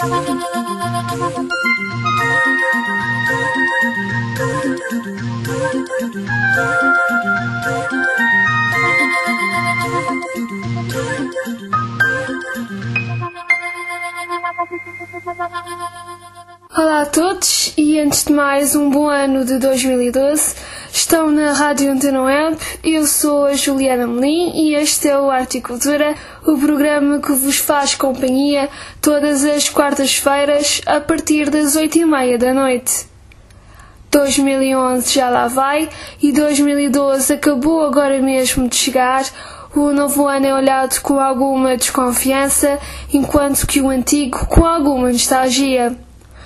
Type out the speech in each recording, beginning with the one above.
Olá a todos e antes de mais um bom ano de 2012. Estão na Rádio Antena Web, eu sou a Juliana Melim e este é o Arte e Cultura, o programa que vos faz companhia todas as quartas-feiras a partir das 8h30 da noite. 2011 já lá vai e 2012 acabou agora mesmo de chegar. O novo ano é olhado com alguma desconfiança, enquanto que o antigo com alguma nostalgia.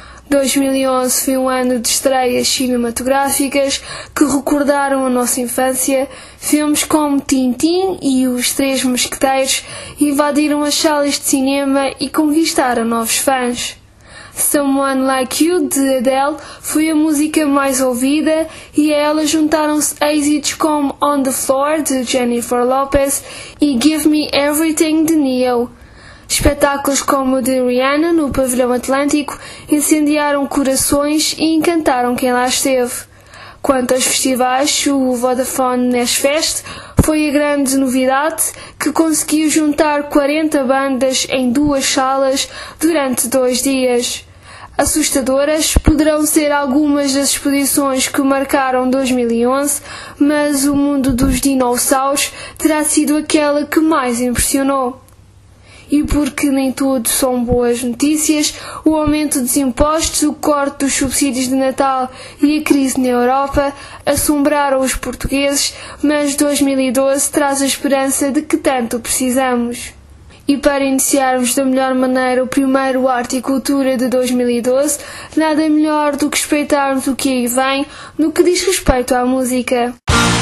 2011 foi um ano de estreias cinematográficas que recordaram a nossa infância. Filmes como Tintin e Os Três Mosqueteiros invadiram as salas de cinema e conquistaram novos fãs. Someone Like You, de Adele, foi a música mais ouvida e a ela juntaram-se êxitos como On the Floor, de Jennifer Lopez, e Give Me Everything, de Ne-Yo. Espetáculos como o de Rihanna, no Pavilhão Atlântico, incendiaram corações e encantaram quem lá esteve. Quanto aos festivais, o Vodafone Nest Fest foi a grande novidade, que conseguiu juntar 40 bandas em 2 salas durante 2 dias. Assustadoras poderão ser algumas das exposições que marcaram 2011, mas o mundo dos dinossauros terá sido aquela que mais impressionou. E porque nem tudo são boas notícias, o aumento dos impostos, o corte dos subsídios de Natal e a crise na Europa assombraram os portugueses, mas 2012 traz a esperança de que tanto precisamos. E para iniciarmos da melhor maneira o primeiro Arte e Cultura de 2012, nada melhor do que espreitarmos o que aí vem no que diz respeito à música.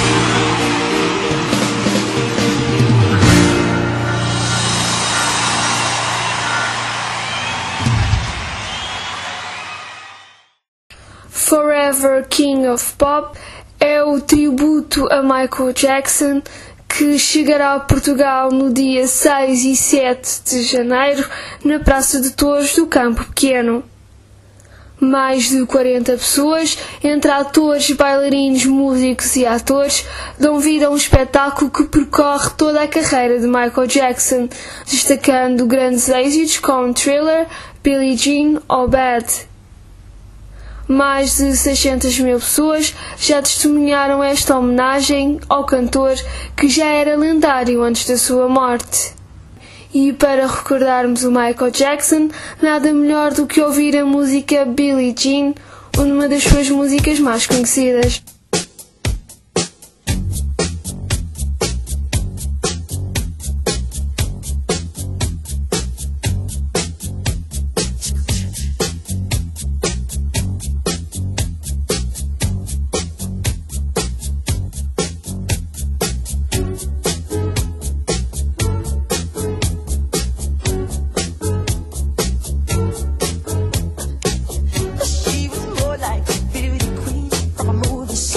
Forever King of Pop é o tributo a Michael Jackson, que chegará a Portugal no dia 6 e 7 de janeiro na Praça de Touros do Campo Pequeno. Mais de 40 pessoas, entre atores, bailarinos, músicos e atores, dão vida a um espetáculo que percorre toda a carreira de Michael Jackson, destacando grandes êxitos como Thriller, Billie Jean ou Bad. Mais de 600 mil pessoas já testemunharam esta homenagem ao cantor que já era lendário antes da sua morte. E para recordarmos o Michael Jackson, nada melhor do que ouvir a música Billie Jean, uma das suas músicas mais conhecidas. She was more like a beauty queen from a movie.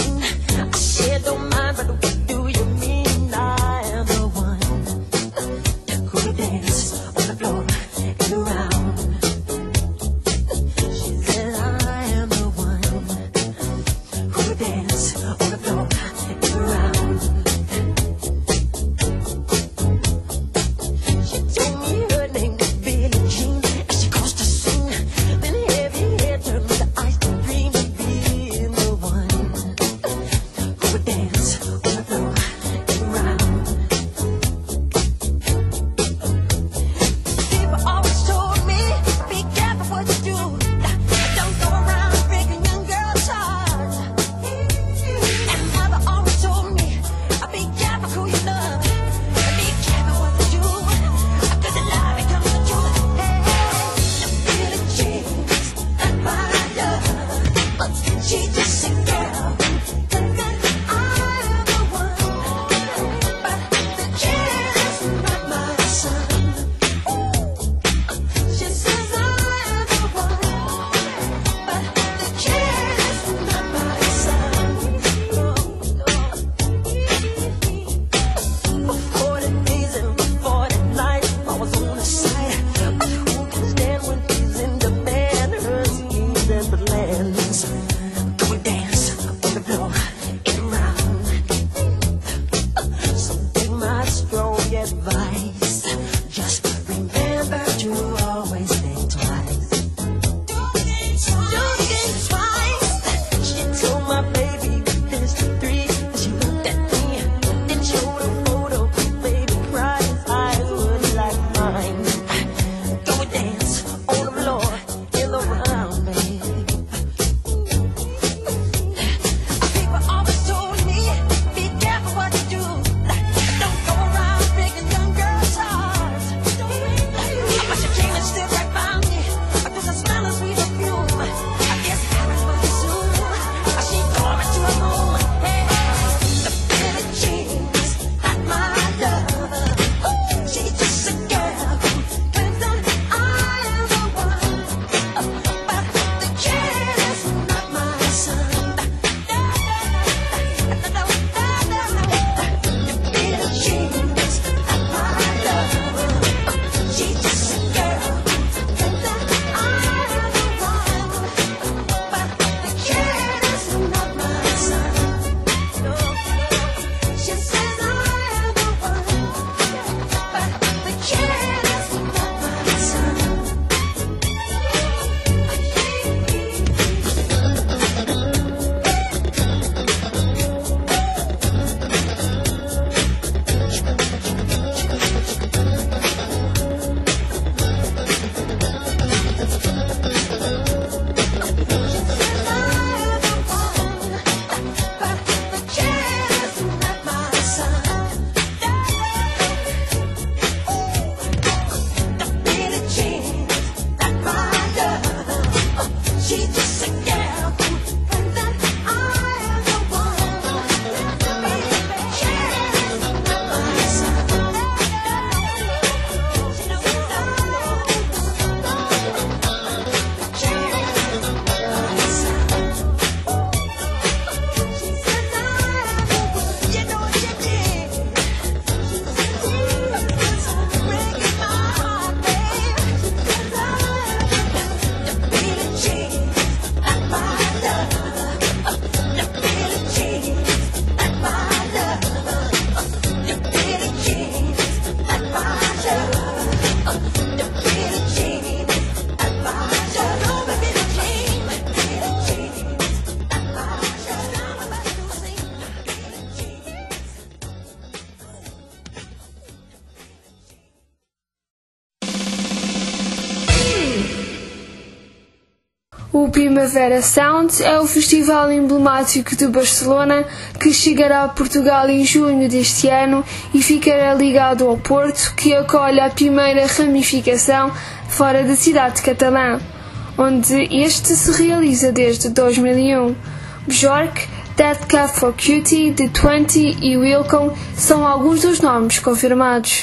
O Primavera Sound é o festival emblemático de Barcelona que chegará a Portugal em junho deste ano e ficará ligado ao Porto, que acolhe a primeira ramificação fora da cidade catalã, onde este se realiza desde 2001. Björk, Dead Cat for Cutie, The 20 e Wilco são alguns dos nomes confirmados.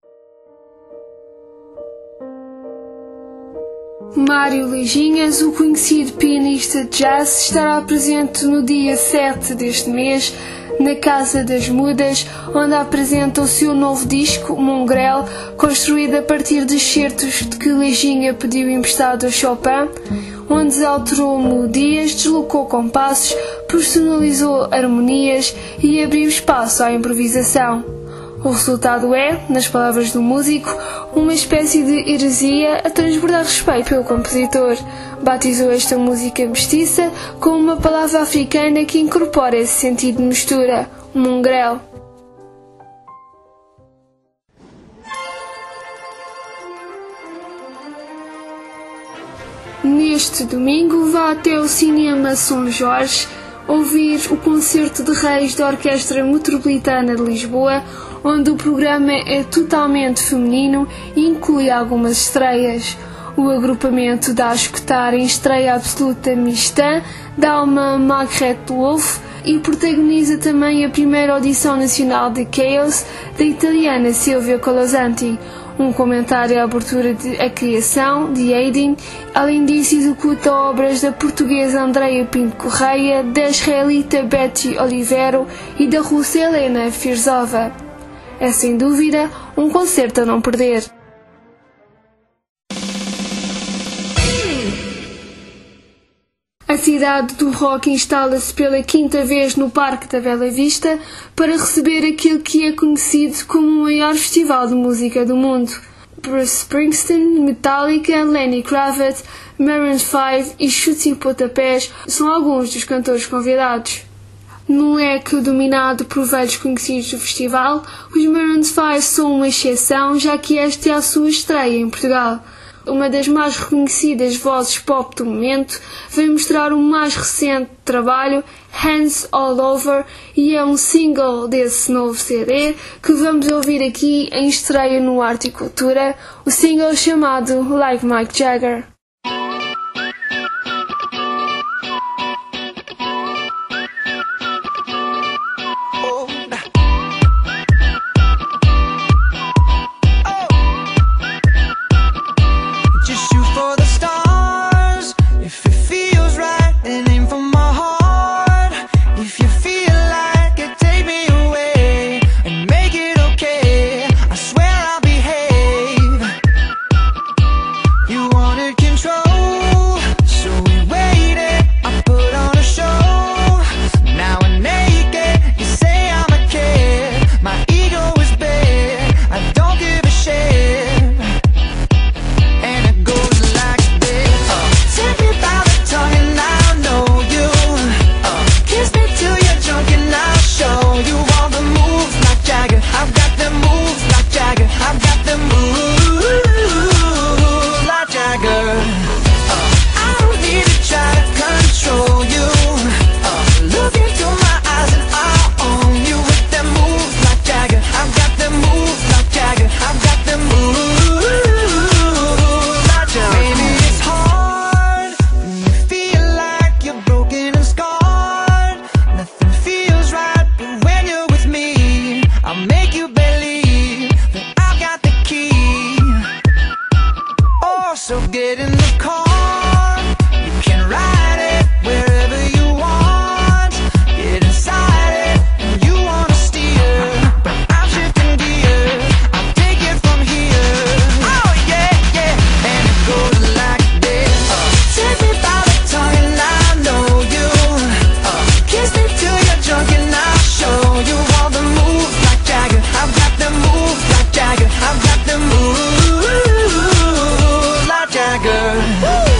Mário Leijinhas, o conhecido pianista de jazz, estará presente no dia 7 deste mês na Casa das Mudas, onde apresenta o seu novo disco, Mongrel, construído a partir de excertos de que Leijinha pediu emprestado a Chopin, onde alterou melodias, deslocou compassos, personalizou harmonias e abriu espaço à improvisação. O resultado é, nas palavras do músico, uma espécie de heresia a transbordar respeito pelo compositor. Batizou esta música mestiça com uma palavra africana que incorpora esse sentido de mistura, mongrel. Neste domingo vá até o Cinema São Jorge ouvir o Concerto de Reis da Orquestra Metropolitana de Lisboa, onde o programa é totalmente feminino e inclui algumas estreias. O agrupamento dá a escutar em estreia absoluta Mistã, Dalma Margrethe Wolf, e protagoniza também a primeira audição nacional de Chaos, da italiana Silvia Colasanti. Um comentário à abertura de A Criação, de Haydn. Além disso, executa obras da portuguesa Andreia Pinto Correia, da israelita Betty Olivero e da russa Helena Firzova. É sem dúvida um concerto a não perder. A cidade do rock instala-se pela quinta vez no Parque da Bela Vista para receber aquele que é conhecido como o maior festival de música do mundo. Bruce Springsteen, Metallica, Lenny Kravitz, Maroon 5 e Chutes e Pontapés são alguns dos cantores convidados. Num leque dominado por velhos conhecidos do festival, os Maroon 5 são uma exceção, já que esta é a sua estreia em Portugal. Uma das mais reconhecidas vozes pop do momento vem mostrar o mais recente trabalho, Hands All Over, e é um single desse novo CD que vamos ouvir aqui em estreia no Arte e Cultura, o single chamado Like Mike Jagger. So get in the car, you can ride it wherever you want. Get inside it, and you wanna steer, but I'm shifting gears, I'll take it from here. Oh yeah, yeah, and it goes like this. Take me by the tongue and I know you. Kiss me till you're drunk and I'll show you all the moves like Jagger. I've got the moves like Jagger. I've got the moves. Woo!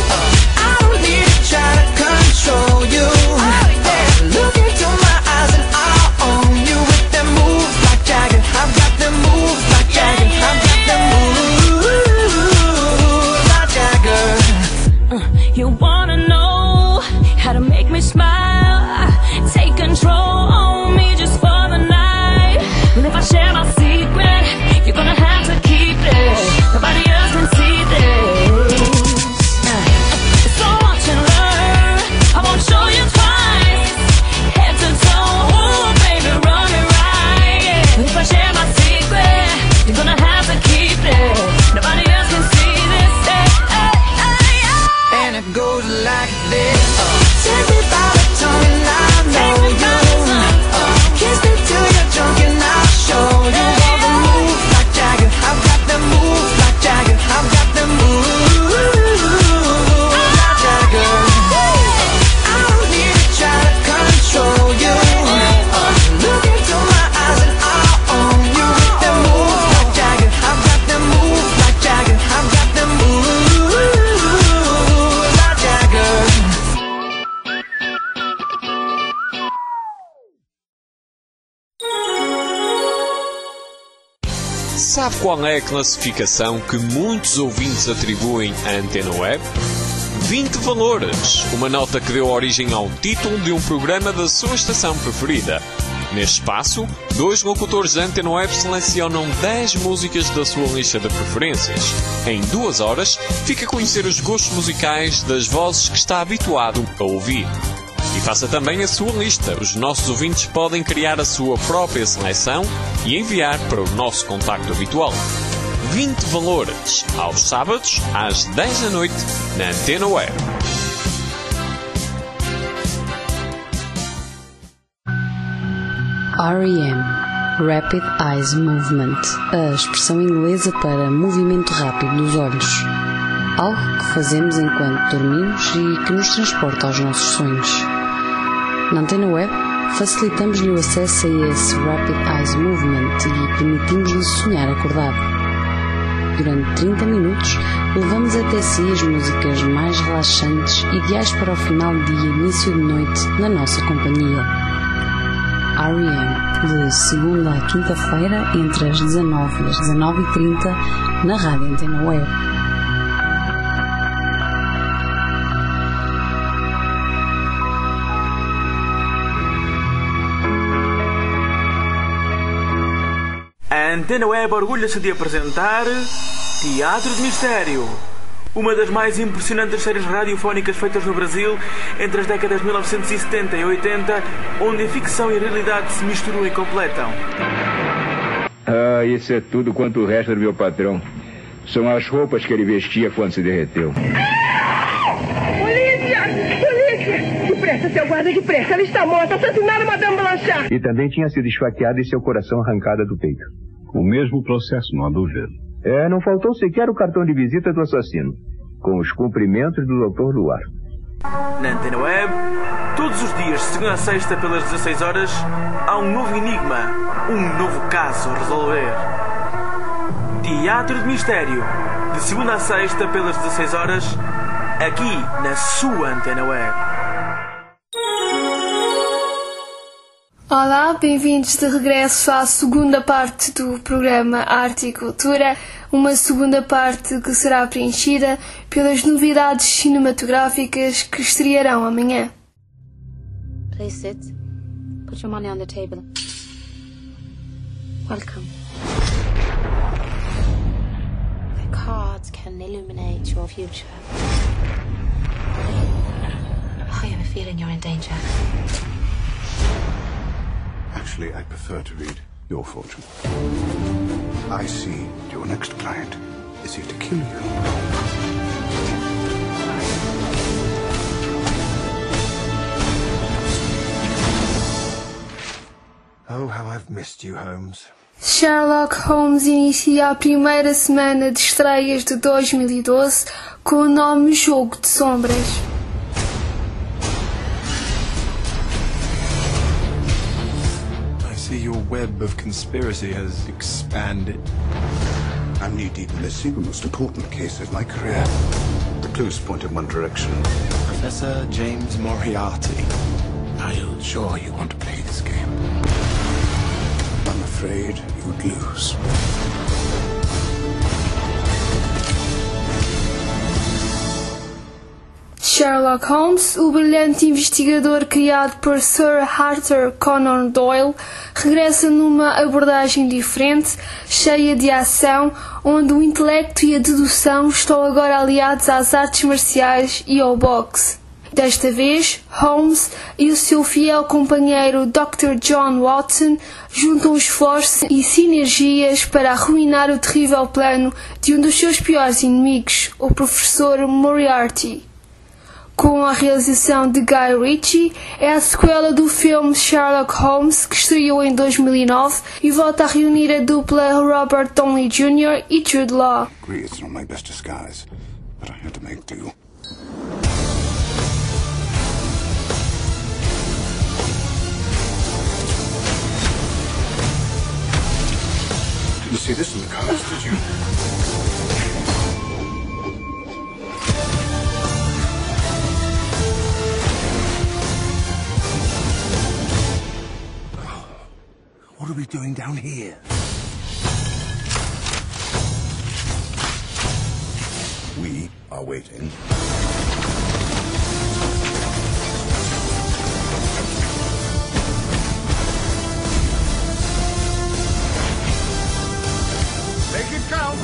Sabe qual é a classificação que muitos ouvintes atribuem à Antena Web? 20 valores, uma nota que deu origem ao título de um programa da sua estação preferida. Neste espaço, 2 locutores da Antena Web selecionam 10 músicas da sua lista de preferências. Em 2 horas, fica a conhecer os gostos musicais das vozes que está habituado a ouvir. E faça também a sua lista. Os nossos ouvintes podem criar a sua própria seleção e enviar para o nosso contacto habitual. 20 valores, aos sábados, às 10 da noite, na Antena Web. REM, Rapid Eyes Movement, a expressão inglesa para movimento rápido dos olhos. Algo que fazemos enquanto dormimos e que nos transporta aos nossos sonhos. Na Antena Web, facilitamos-lhe o acesso a esse Rapid Eyes Movement e permitimos-lhe sonhar acordado. Durante 30 minutos, levamos até si as músicas mais relaxantes, ideais para o final de dia e início de noite na nossa companhia. REM, de segunda a quinta-feira, entre as 19 e as 19h30, na Rádio Antena Web. A Antena Web orgulha-se de apresentar Teatro de Mistério, uma das mais impressionantes séries radiofónicas feitas no Brasil entre as décadas de 1970 e 80, onde a ficção e a realidade se misturam e completam. Ah, isso é tudo quanto o resto do meu patrão. São as roupas que ele vestia quando se derreteu. Polícia! Polícia! Depressa, seu guarda, depressa! Ela está morta! Assassinaram Madame Blanchard! E também tinha sido esfaqueada e seu coração arrancado do peito. O mesmo processo, não há dúvida. Não faltou sequer o cartão de visita do assassino, com os cumprimentos do Dr. Luar. Na Antena Web, todos os dias, de segunda a sexta, pelas 16 horas, há um novo enigma, um novo caso a resolver. Teatro de Mistério, de segunda a sexta, pelas 16 horas, aqui na sua Antena Web. Olá, bem-vindos de regresso à segunda parte do programa Arte e Cultura, uma segunda parte que será preenchida pelas novidades cinematográficas que estrearão amanhã. Please sit. Put your money on the table. Welcome. The cards can illuminate your future. I have a feeling you're in danger. Actually, I prefer to read your fortune. I see your next client is here to kill you. Oh, how I've missed you, Holmes. Sherlock Holmes inicia a primeira semana de estreias de 2012 com o nome Jogo de Sombras. Your web of conspiracy has expanded. I'm knee-deep in this single most important case of my career. The clues point in one direction. Professor James Moriarty. Are you sure you want to play this game? I'm afraid you would lose. Sherlock Holmes, o brilhante investigador criado por Sir Arthur Conan Doyle, regressa numa abordagem diferente, cheia de ação, onde o intelecto e a dedução estão agora aliados às artes marciais e ao boxe. Desta vez, Holmes e o seu fiel companheiro Dr. John Watson juntam esforços e sinergias para arruinar o terrível plano de um dos seus piores inimigos, o Professor Moriarty. Com a realização de Guy Ritchie, é a sequela do filme Sherlock Holmes, que estreou em 2009 e volta a reunir a dupla Robert Downey Jr. e Jude Law. It's not my best disguise, but I had to make do. Didn't see this in the cards, did you? What are we doing down here? We are waiting. Make it count.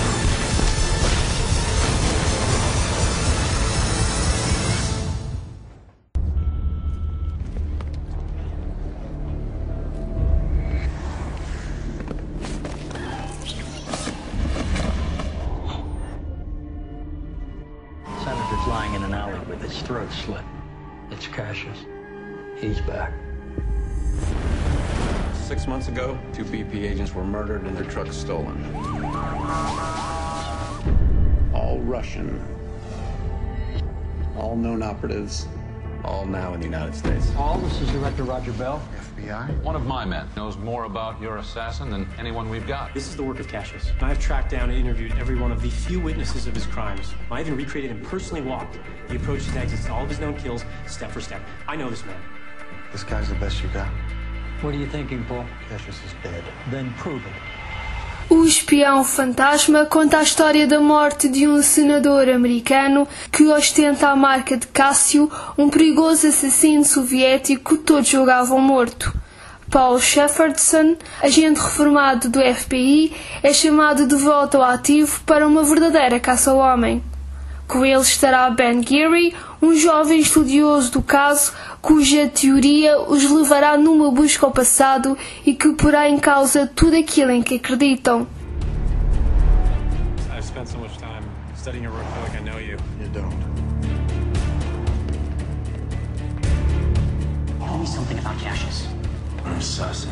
Senator's lying in an alley with his throat slit. It's Cassius. He's back. 6 months ago, 2 BP agents were murdered and their truck stolen. All Russian. All known operatives. All now in the United States. Paul, this is Director Roger Bell. FBI? One of my men knows more about your assassin than anyone we've got. This is the work of Cassius. I've tracked down and interviewed every one of the few witnesses of his crimes. I even recreated and personally walked the approaches and exits to all of his known kills, step for step. I know this man. This guy's the best you got. What are you thinking, Paul? Cassius is dead. Then prove it. O Espião Fantasma conta a história da morte de um senador americano que ostenta a marca de Cássio, um perigoso assassino soviético que todos julgavam morto. Paul Shepardson, agente reformado do FBI, é chamado de volta ao ativo para uma verdadeira caça ao homem. Com ele estará Ben Geary, um jovem estudioso do caso, cuja teoria os levará numa busca ao passado e que porá em causa tudo aquilo em que acreditam. I've spent so much time studying your work, I feel like I know you. You don't. Tell me something about Cassius. An assassin.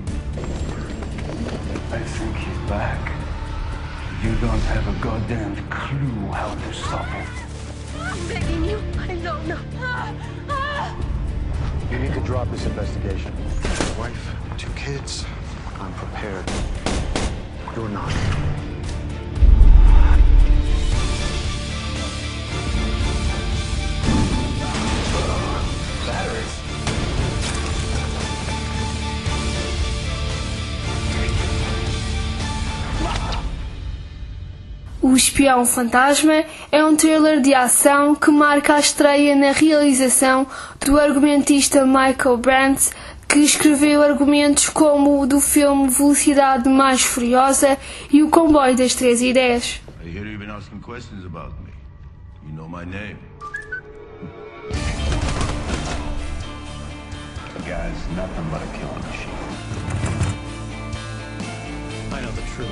I think he's back. You don't have a goddamn clue how to stop him. I'm begging you. I don't know. You need to drop this investigation. A wife, 2 kids. I'm prepared. You're not. Batteries? O Espião Fantasma é um thriller de ação que marca a estreia na realização do argumentista Michael Brandt, que escreveu argumentos como o do filme Velocidade Mais Furiosa e O Comboio das 3:10. I hear you've been asking questions about me. You know my name. The guy's nothing but a killing machine. I know the truth.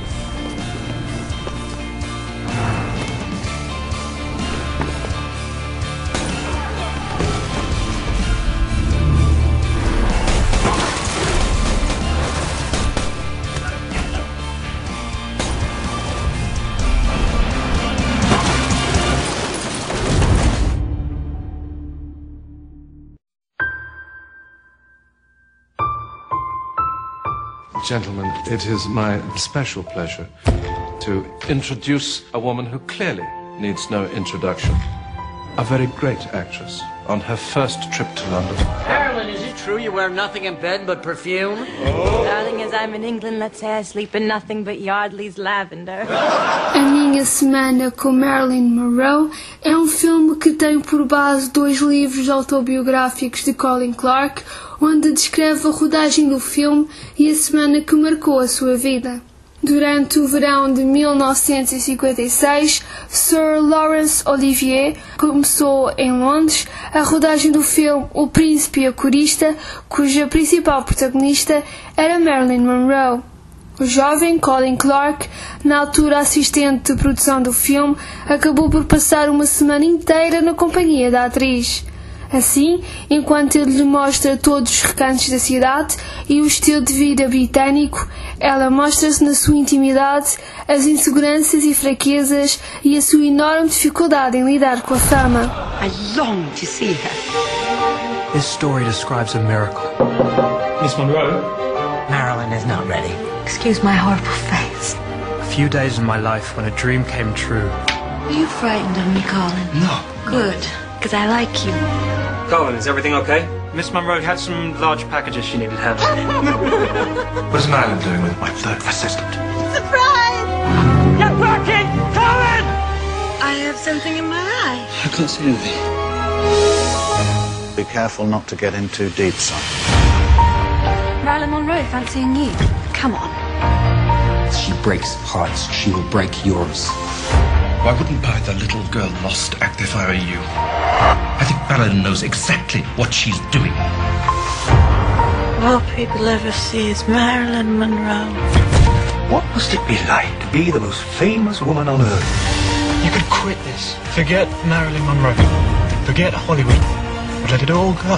Gentlemen, it is my special pleasure to introduce a woman who clearly needs no introduction. A very great actress on her first trip to London. Marilyn, is it true you wear nothing in bed but perfume? Darling, as I'm in England, let's say I sleep in nothing but Yardley's lavender. A Minha Semana com Marilyn Monroe é um filme que tem por base 2 livros autobiográficos de Colin Clark, onde descreve a rodagem do filme e a semana que marcou a sua vida. Durante o verão de 1956, Sir Laurence Olivier começou em Londres a rodagem do filme O Príncipe e a Corista, cuja principal protagonista era Marilyn Monroe. O jovem Colin Clark, na altura assistente de produção do filme, acabou por passar uma semana inteira na companhia da atriz. Assim, enquanto ele lhe mostra todos os recantos da cidade e o estilo de vida britânico, ela mostra-se na sua intimidade, as inseguranças e fraquezas e a sua enorme dificuldade em lidar com a fama. I long to see her. This story describes a miracle. Miss Monroe? Marilyn is not ready. Excuse my horrible face. A few days in my life when a dream came true. Are you frightened of me, Colin? No. Good, because I like you. Colin, is everything okay? Miss Monroe had some large packages she needed handling. What is Marilyn doing with my third assistant? Surprise! Get working! Colin! I I have something in my eye. I can't see anything. Be careful not to get in too deep, son. Marilyn Monroe fancying you. Come on. She breaks hearts. She will break yours. I wouldn't buy the little girl lost act if I were you. I think Marilyn knows exactly what she's doing. All people ever see is Marilyn Monroe. What must it be like to be the most famous woman on earth? You could quit this. Forget Marilyn Monroe. Forget Hollywood. But let it all go.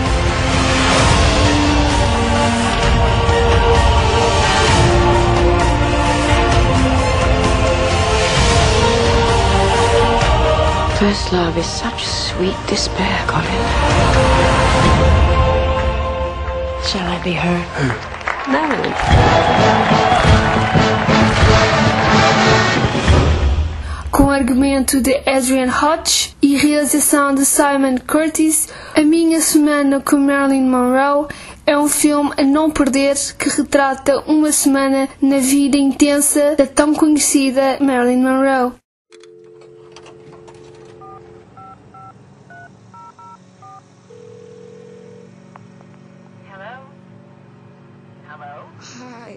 First love is such sweet despair, Colin. Shall I be her? Marilyn. Com argumento de Adrian Hodge e realização de Simon Curtis, A Minha Semana com Marilyn Monroe é um filme a não perder que retrata uma semana na vida intensa da tão conhecida Marilyn Monroe. Hi.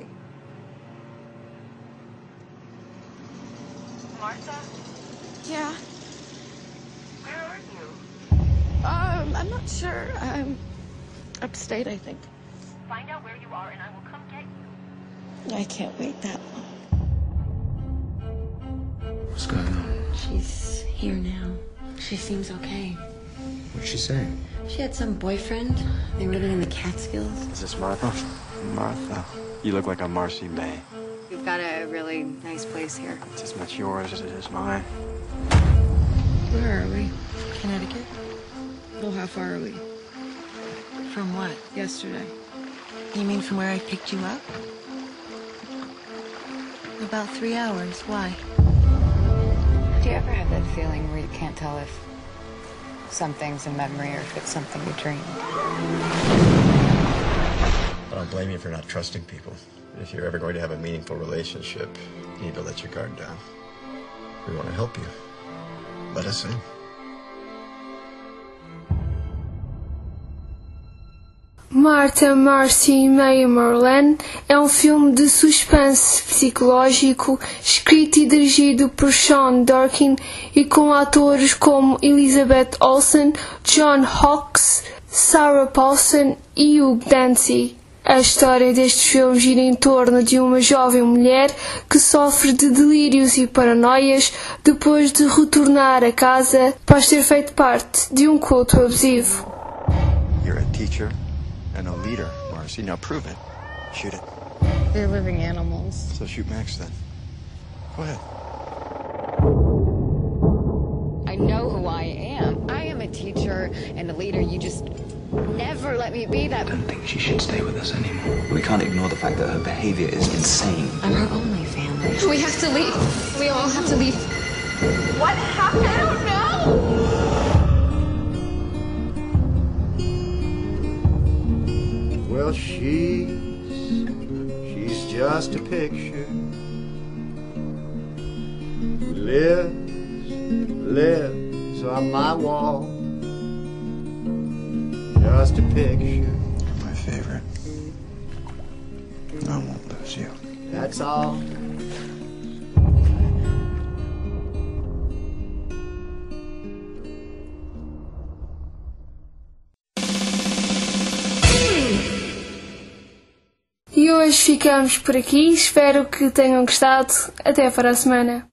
Martha? Yeah? Where are you? I'm not sure. I'm upstate, I think. Find out where you are and I will come get you. I can't wait that long. What's going on? She's here now. She seems okay. What'd she say? She had some boyfriend. They were living in the Catskills. Is this Martha? Martha, you look like a Marcy May. We've got a really nice place here. It's as much yours as it is mine. Where are we? Connecticut? Well, how far are we? From what? Yesterday. You mean from where I picked you up? About 3 hours. Why? Do you ever have that feeling where you can't tell if something's a memory or if it's something you dreamed? I don't blame you for not trusting people. If you're ever going to have a meaningful relationship, you need to let your guard down. We want to help you. Let us in. Martha, Marcy e May Marlene é um filme de suspense psicológico escrito e dirigido por Sean Durkin e com atores como Elizabeth Olsen, John Hawkes, Sarah Paulson e Hugh Dancy. A história deste filme gira em torno de uma jovem mulher que sofre de delírios e paranoias depois de retornar a casa após ter feito parte de um culto abusivo. You're a teacher and a leader, Marcy. Now prove it. Shoot it. They're living animals. So shoot Max then. Go ahead. I know who I am. I am a teacher and a leader. You just never let me be that. I don't think she should stay with us anymore. We can't ignore the fact that her behavior is insane. I'm her only family. We have to leave. We all have to leave. What happened? I don't know. Well, she's just a picture. Lives on my wall. Just a picture. You're my favorite. I won't lose you. That's all. E hoje ficamos por aqui, espero que tenham gostado. Até para a semana.